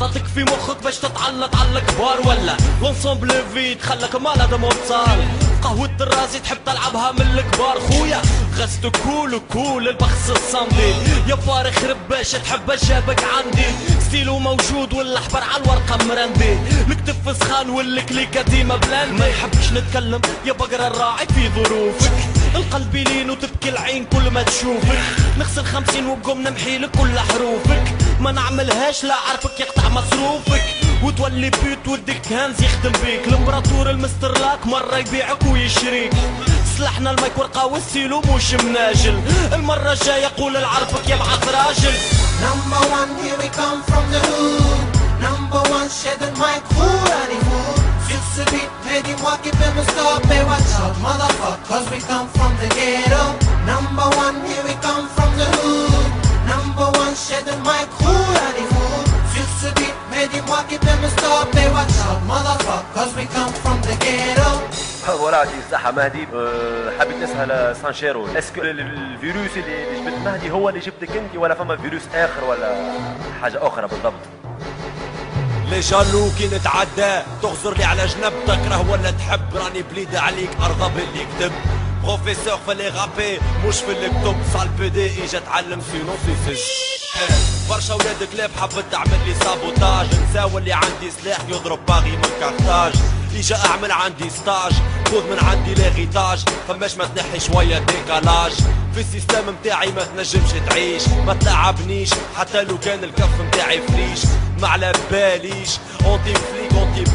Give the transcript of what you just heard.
حطتك في مخك باش تتعلق على الكبار، ولا لونسومبل فيد خلك مالاد موصال. قهوة الرازي تحب تلعبها من الكبار خويا، غزت كول البخس الصمدي. يا فارخ رباش تحب جابك عندي، ستيلو موجود والاحبر على الورقة مرندي. الكتف سخان والكليكة ديما بلاندي. ما يحبش نتكلم يا بقرة الراعي في ظروفك، القلب يلين وتبكي العين كل ما تشوفك. نغسل 50 وبقوم نمحيلك كل حروفك، ما نعملهاش لا عارفك يقطع مصروفك. وتولي بيوت ودك هانز يخدم بيك، الامبراطور المسترلاك مرة يبيعك ويشريك. سلحنا المايك ورقة والسيلو مش مناجل، المرة الجاية قول لعرفك يبعث راجل. Number one, here we come from the hood. Number one, shed the mic, who any fool? Fix the beat, dis-moi qui peut me stopper. Watch out, motherfuckers, we come from the ghetto. Number one, here we come from the hood. Number one, shed the mic, who any fool? Fix the beat, dis-moi qui peut me stopper. Watch out, motherfuckers, we come from the ghetto. فوالا عزيز صحة مهدي. حبيت نسأل سانشيرو، اسكو الفيروس اللي جبت مهدي هو اللي جبتك انت، ولا فما فيروس اخر ولا حاجة اخرى بالضبط؟ لي جالو كي نتعدى تغزر لي على جنب، تكره ولا تحب راني بليدة عليك ارضى باللي كتب. بروفيسور في لي غابي مش في الكتب، صال بي دي اجا تعلم سينو سيسج. برشا ولاد كلاب حبت تعمل لي سابوتاج، نساوي اللي عندي سلاح يضرب باغي من كارتاج. اجا اعمل عندي ستاج، خذ من عندي لاغيتاج، فماش ما تنحي شوية ديكالاج. في السيستم متاعي ما تنجمش تعيش، ما تلعبنيش حتى لو كان الكف متاعي فريش. ما على باليش اونتي فليك اونتي